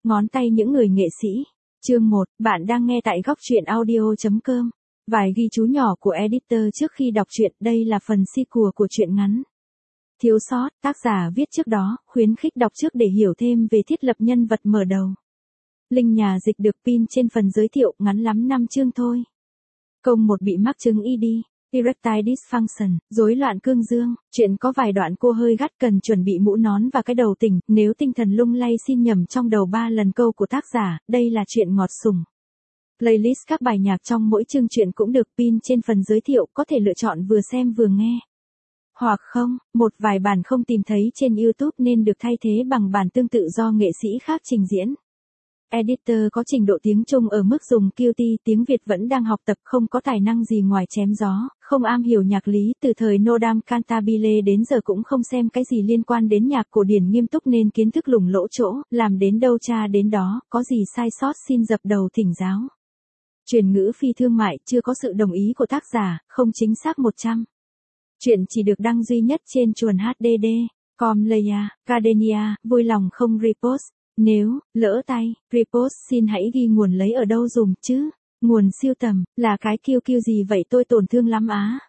ngón tay những người nghệ sĩ. Chương 1, bạn đang nghe tại góc truyện audio.com. Vài ghi chú nhỏ của editor trước khi đọc truyện, đây là phần sequel của truyện ngắn. Thiếu sót, tác giả viết trước đó, khuyến khích đọc trước để hiểu thêm về thiết lập nhân vật mở đầu. Link nhà dịch được pin trên phần giới thiệu, ngắn lắm 5 chương thôi. Câu 1 bị mắc chứng ED. Erectile dysfunction, rối loạn cương dương. Chuyện có vài đoạn cô hơi gắt, cần chuẩn bị mũ nón và cái đầu tỉnh, nếu tinh thần lung lay xin nhầm trong đầu 3 lần câu của tác giả, đây là chuyện ngọt sủng. Playlist các bài nhạc trong mỗi chương truyện cũng được pin trên phần giới thiệu, có thể lựa chọn vừa xem vừa nghe. Hoặc không, một vài bản không tìm thấy trên YouTube nên được thay thế bằng bản tương tự do nghệ sĩ khác trình diễn. Editor có trình độ tiếng Trung ở mức dùng QT, tiếng Việt vẫn đang học tập, không có tài năng gì ngoài chém gió, không am hiểu nhạc lý, từ thời Nodam Cantabile đến giờ cũng không xem cái gì liên quan đến nhạc cổ điển nghiêm túc nên kiến thức lủng lỗ chỗ, làm đến đâu cha đến đó, có gì sai sót xin dập đầu thỉnh giáo. Chuyển ngữ phi thương mại, chưa có sự đồng ý của tác giả, không chính xác 100. Chuyện chỉ được đăng duy nhất trên chuồn HDD, Comleya, Gardenia, vui lòng không repost. Nếu, lỡ tay, repost xin hãy ghi nguồn lấy ở đâu dùm chứ. Nguồn siêu tầm, là cái QQ gì vậy tôi tổn thương lắm á.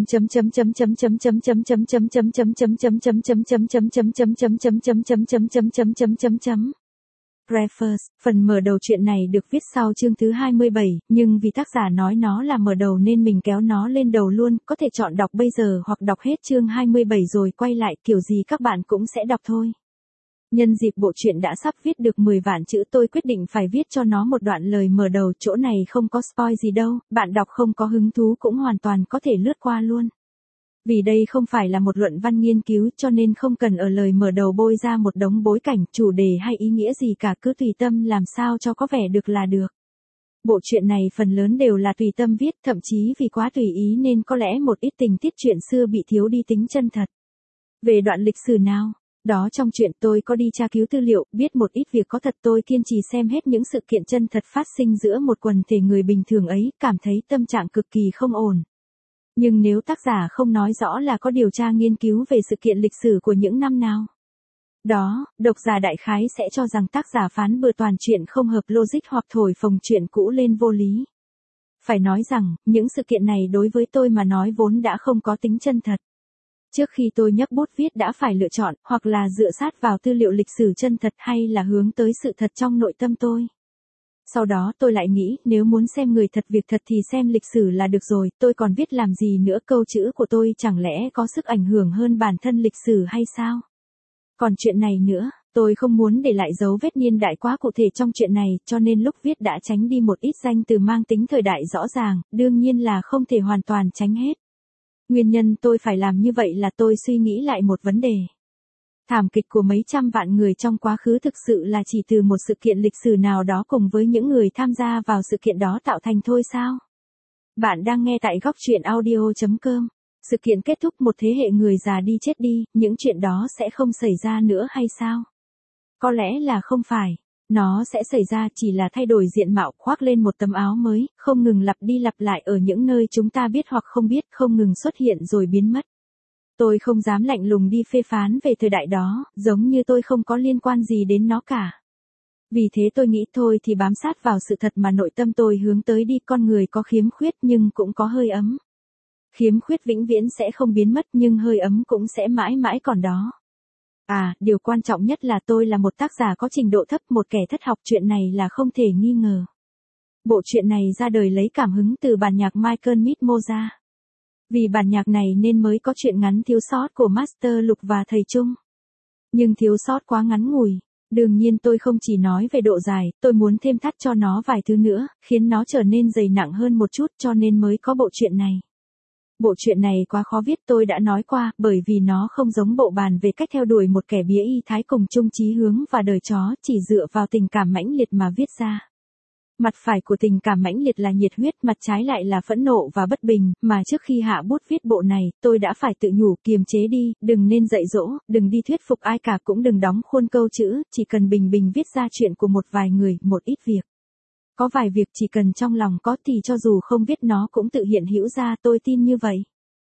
Preface, phần mở đầu chuyện này được viết sau chương thứ 27, nhưng vì tác giả nói nó là mở đầu nên mình kéo nó lên đầu luôn, có thể chọn đọc bây giờ hoặc đọc hết chương 27 rồi quay lại, kiểu gì các bạn cũng sẽ đọc thôi. Nhân dịp bộ truyện đã sắp viết được 10 vạn chữ, tôi quyết định phải viết cho nó một đoạn lời mở đầu, chỗ này không có spoil gì đâu, bạn đọc không có hứng thú cũng hoàn toàn có thể lướt qua luôn. Vì đây không phải là một luận văn nghiên cứu cho nên không cần ở lời mở đầu bôi ra một đống bối cảnh, chủ đề hay ý nghĩa gì cả, cứ tùy tâm làm sao cho có vẻ được là được. Bộ truyện này phần lớn đều là tùy tâm viết, thậm chí vì quá tùy ý nên có lẽ một ít tình tiết chuyện xưa bị thiếu đi tính chân thật. Về đoạn lịch sử nào? Đó, trong chuyện tôi có đi tra cứu tư liệu, biết một ít việc có thật, tôi kiên trì xem hết những sự kiện chân thật phát sinh giữa một quần thể người bình thường ấy, cảm thấy tâm trạng cực kỳ không ổn. Nhưng nếu tác giả không nói rõ là có điều tra nghiên cứu về sự kiện lịch sử của những năm nào đó, độc giả đại khái sẽ cho rằng tác giả phán bừa toàn chuyện không hợp logic hoặc thổi phồng chuyện cũ lên vô lý. Phải nói rằng, những sự kiện này đối với tôi mà nói vốn đã không có tính chân thật. Trước khi tôi nhấc bút viết đã phải lựa chọn, hoặc là dựa sát vào tư liệu lịch sử chân thật hay là hướng tới sự thật trong nội tâm tôi. Sau đó tôi lại nghĩ, nếu muốn xem người thật việc thật thì xem lịch sử là được rồi, tôi còn viết làm gì nữa, câu chữ của tôi chẳng lẽ có sức ảnh hưởng hơn bản thân lịch sử hay sao? Còn chuyện này nữa, tôi không muốn để lại dấu vết niên đại quá cụ thể trong chuyện này, cho nên lúc viết đã tránh đi một ít danh từ mang tính thời đại rõ ràng, đương nhiên là không thể hoàn toàn tránh hết. Nguyên nhân tôi phải làm như vậy là tôi suy nghĩ lại một vấn đề. Thảm kịch của mấy trăm vạn người trong quá khứ thực sự là chỉ từ một sự kiện lịch sử nào đó cùng với những người tham gia vào sự kiện đó tạo thành thôi sao? Bạn đang nghe tại góc truyện audio.com. Sự kiện kết thúc, một thế hệ người già đi chết đi, những chuyện đó sẽ không xảy ra nữa hay sao? Có lẽ là không phải. Nó sẽ xảy ra, chỉ là thay đổi diện mạo, khoác lên một tấm áo mới, không ngừng lặp đi lặp lại ở những nơi chúng ta biết hoặc không biết, không ngừng xuất hiện rồi biến mất. Tôi không dám lạnh lùng đi phê phán về thời đại đó, giống như tôi không có liên quan gì đến nó cả. Vì thế tôi nghĩ thôi thì bám sát vào sự thật mà nội tâm tôi hướng tới đi, con người có khiếm khuyết nhưng cũng có hơi ấm. Khiếm khuyết vĩnh viễn sẽ không biến mất nhưng hơi ấm cũng sẽ mãi mãi còn đó. À, điều quan trọng nhất là tôi là một tác giả có trình độ thấp, một kẻ thất học, chuyện này là không thể nghi ngờ. Bộ truyện này ra đời lấy cảm hứng từ bản nhạc Michael Meet Mozart. Vì bản nhạc này nên mới có truyện ngắn Thiếu sót của Master Lục và Thầy Trung. Nhưng thiếu sót quá ngắn ngủi. Đương nhiên tôi không chỉ nói về độ dài, tôi muốn thêm thắt cho nó vài thứ nữa, khiến nó trở nên dày nặng hơn một chút cho nên mới có bộ truyện này. Bộ truyện này quá khó viết, tôi đã nói qua, bởi vì nó không giống bộ bàn về cách theo đuổi một kẻ bía y thái cùng chung chí hướng và đời chó, chỉ dựa vào tình cảm mãnh liệt mà viết ra. Mặt phải của tình cảm mãnh liệt là nhiệt huyết, mặt trái lại là phẫn nộ và bất bình, mà trước khi hạ bút viết bộ này, tôi đã phải tự nhủ, kiềm chế đi, đừng nên dạy dỗ, đừng đi thuyết phục ai cả, cũng đừng đóng khuôn câu chữ, chỉ cần bình bình viết ra chuyện của một vài người, một ít việc. Có vài việc chỉ cần trong lòng có thì cho dù không viết nó cũng tự hiện hữu ra, tôi tin như vậy.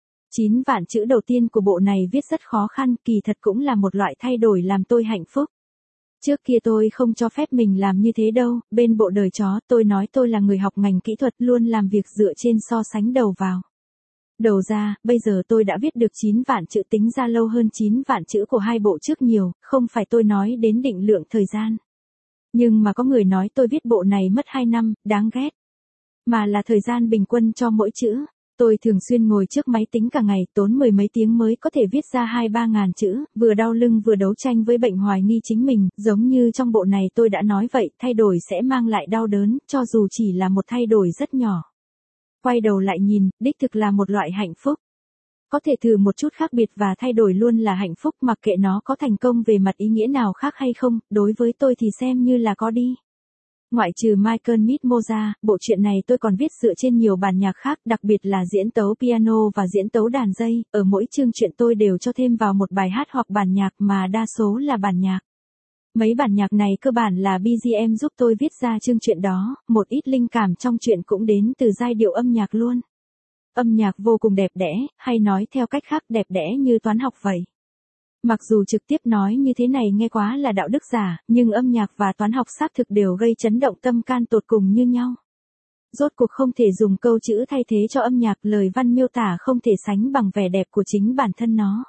9 vạn chữ đầu tiên của bộ này viết rất khó khăn, kỳ thật cũng là một loại thay đổi làm tôi hạnh phúc. Trước kia tôi không cho phép mình làm như thế đâu, bên bộ đời chó tôi nói tôi là người học ngành kỹ thuật luôn làm việc dựa trên so sánh đầu vào. Đầu ra, bây giờ tôi đã viết được 9 vạn chữ tính ra lâu hơn 9 vạn chữ của hai bộ trước nhiều, không phải tôi nói đến định lượng thời gian. Nhưng mà có người nói tôi viết bộ này mất 2 năm, đáng ghét. Mà là thời gian bình quân cho mỗi chữ. Tôi thường xuyên ngồi trước máy tính cả ngày, tốn mười mấy tiếng mới có thể viết ra 2-3 ngàn chữ, vừa đau lưng vừa đấu tranh với bệnh hoài nghi chính mình, giống như trong bộ này tôi đã nói vậy, thay đổi sẽ mang lại đau đớn, cho dù chỉ là một thay đổi rất nhỏ. Quay đầu lại nhìn, đích thực là một loại hạnh phúc. Có thể thử một chút khác biệt và thay đổi luôn là hạnh phúc, mặc kệ nó có thành công về mặt ý nghĩa nào khác hay không, đối với tôi thì xem như là có đi. Ngoại trừ Michael Midmo ra, bộ truyện này tôi còn viết dựa trên nhiều bản nhạc khác, đặc biệt là diễn tấu piano và diễn tấu đàn dây, ở mỗi chương truyện tôi đều cho thêm vào một bài hát hoặc bản nhạc mà đa số là bản nhạc. Mấy bản nhạc này cơ bản là BGM giúp tôi viết ra chương truyện đó, một ít linh cảm trong truyện cũng đến từ giai điệu âm nhạc luôn. Âm nhạc vô cùng đẹp đẽ, hay nói theo cách khác đẹp đẽ như toán học vậy. Mặc dù trực tiếp nói như thế này nghe quá là đạo đức giả, nhưng âm nhạc và toán học xác thực đều gây chấn động tâm can tột cùng như nhau. Rốt cuộc không thể dùng câu chữ thay thế cho âm nhạc, lời văn miêu tả không thể sánh bằng vẻ đẹp của chính bản thân nó.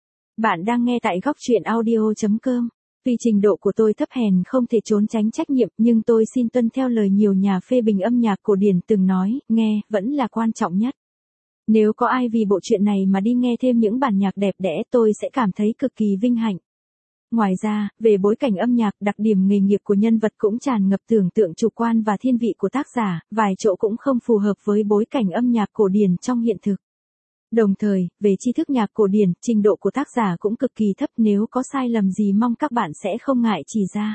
Bạn đang nghe tại góc truyện audio.com. Tuy trình độ của tôi thấp hèn không thể trốn tránh trách nhiệm, nhưng tôi xin tuân theo lời nhiều nhà phê bình âm nhạc cổ điển từng nói, nghe, vẫn là quan trọng nhất. Nếu có ai vì bộ truyện này mà đi nghe thêm những bản nhạc đẹp đẽ tôi sẽ cảm thấy cực kỳ vinh hạnh. Ngoài ra, về bối cảnh âm nhạc, đặc điểm nghề nghiệp của nhân vật cũng tràn ngập tưởng tượng chủ quan và thiên vị của tác giả, vài chỗ cũng không phù hợp với bối cảnh âm nhạc cổ điển trong hiện thực. Đồng thời, về tri thức nhạc cổ điển, trình độ của tác giả cũng cực kỳ thấp, nếu có sai lầm gì mong các bạn sẽ không ngại chỉ ra.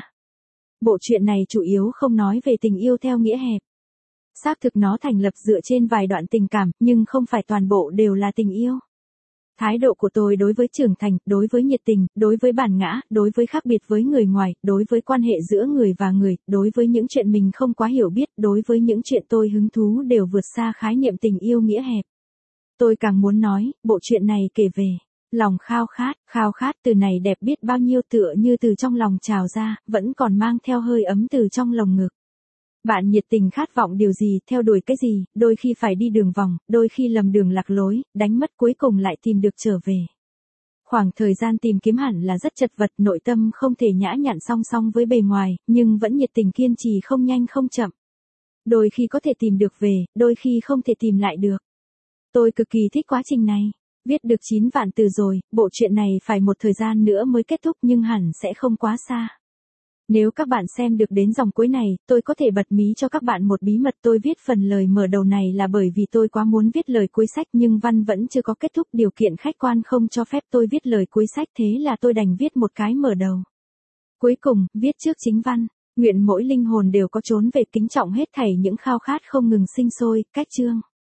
Bộ truyện này chủ yếu không nói về tình yêu theo nghĩa hẹp. Xác thực nó thành lập dựa trên vài đoạn tình cảm, nhưng không phải toàn bộ đều là tình yêu. Thái độ của tôi đối với trưởng thành, đối với nhiệt tình, đối với bản ngã, đối với khác biệt với người ngoài, đối với quan hệ giữa người và người, đối với những chuyện mình không quá hiểu biết, đối với những chuyện tôi hứng thú đều vượt xa khái niệm tình yêu nghĩa hẹp. Tôi càng muốn nói, bộ truyện này kể về lòng khao khát từ này đẹp biết bao nhiêu, tựa như từ trong lòng trào ra, vẫn còn mang theo hơi ấm từ trong lồng ngực. Bạn nhiệt tình khát vọng điều gì, theo đuổi cái gì, đôi khi phải đi đường vòng, đôi khi lầm đường lạc lối, đánh mất cuối cùng lại tìm được trở về. Khoảng thời gian tìm kiếm hẳn là rất chật vật, nội tâm không thể nhã nhặn song song với bề ngoài, nhưng vẫn nhiệt tình kiên trì không nhanh không chậm. Đôi khi có thể tìm được về, đôi khi không thể tìm lại được. Tôi cực kỳ thích quá trình này. Viết được 9 vạn từ rồi, bộ truyện này phải một thời gian nữa mới kết thúc nhưng hẳn sẽ không quá xa. Nếu các bạn xem được đến dòng cuối này, tôi có thể bật mí cho các bạn một bí mật. Tôi viết phần lời mở đầu này là bởi vì tôi quá muốn viết lời cuối sách nhưng văn vẫn chưa có kết thúc, điều kiện khách quan không cho phép tôi viết lời cuối sách, thế là tôi đành viết một cái mở đầu. Cuối cùng, viết trước chính văn. Nguyện mỗi linh hồn đều có chốn về, kính trọng hết thảy những khao khát không ngừng sinh sôi, cách chương.